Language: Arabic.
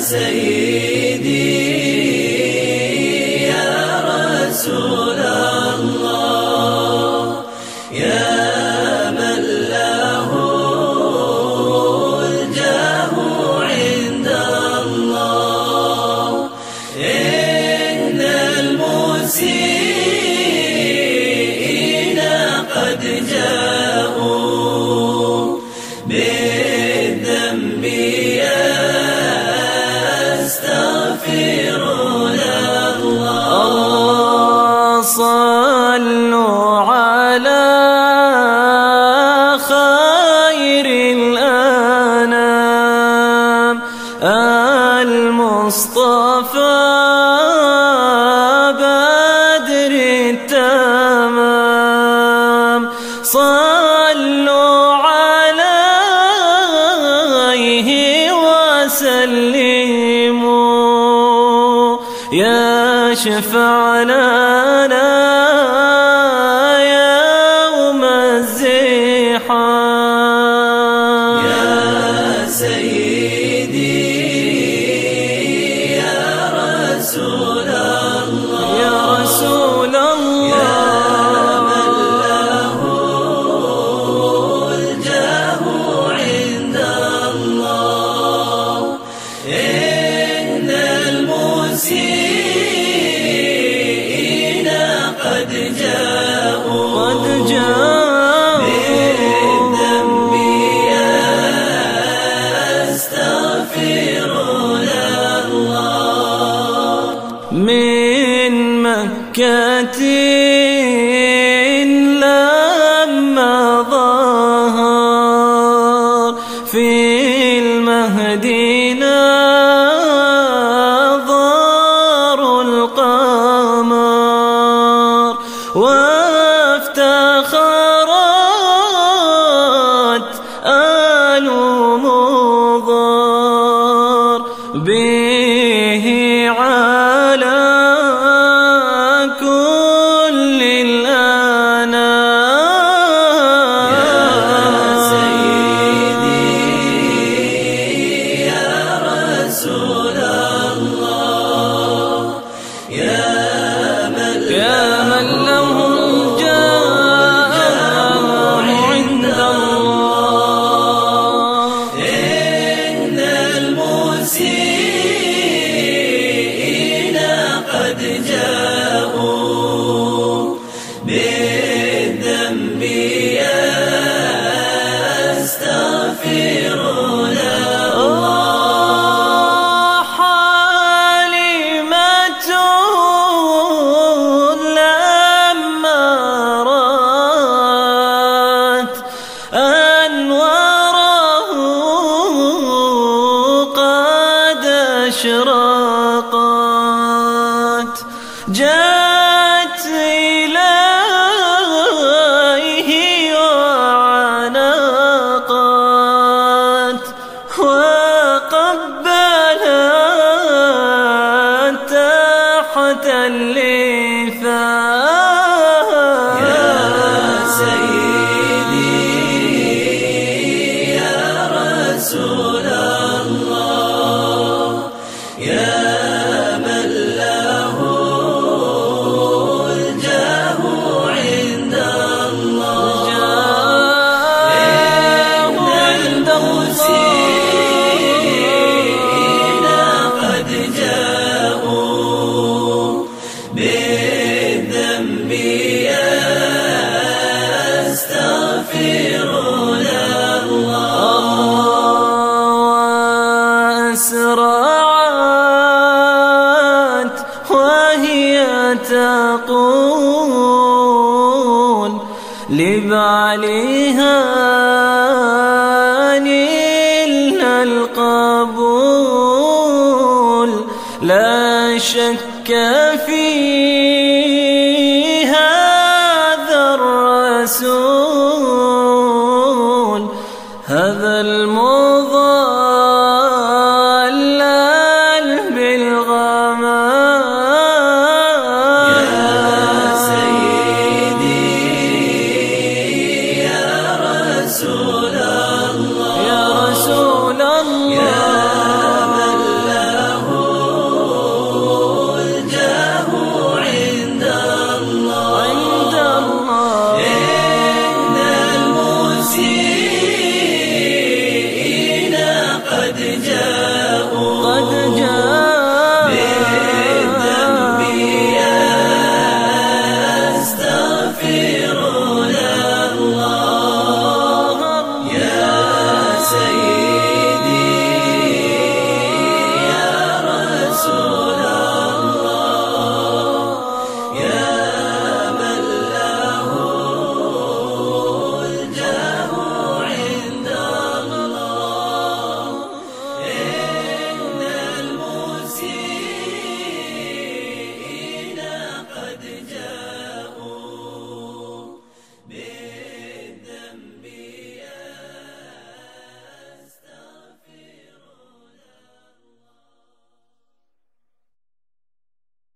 سيدي يا رسول الله، يا من له الجاه عند الله. إن المسيئين قد جاءوا بالذنب يستغفرون الله. صلوا على خير الأنام المصطفى بدر التمام. صلوا عليه وسلموا يشفع لنا يوم الزحام. يا سيدي يا رسول الله، يا رسول الله، يا من له الجاه عند الله. إن المسيئين قد جاءوا بالذنب يستغفرون الله. من مكة لما ظهر في المهدينا ظهر القمر، وافتخرت آل مضر به على كل الأنام. يا سيدي يا رسول الله، يا من له الجاه عند الله. إن المسيئين قد جاءوا بالذنب يستغفرون الله. حليمة لما رأت أنواره قد أشرقت، جاءت إليه وعانقت وقبلت تحت اللثام. يا سيدي يا رسول الله، يا من له الجاه عند الله. إن المسيئين قد جاءوا بالذنب يستغفرون الله. وأسرعت وهي تقول لبعلها نلنا القبول، لا شك في هذا الرسول، هذا المضلل بالغمام. يا سيدي يا رسول الله، يا رسول الله، يا من له رجال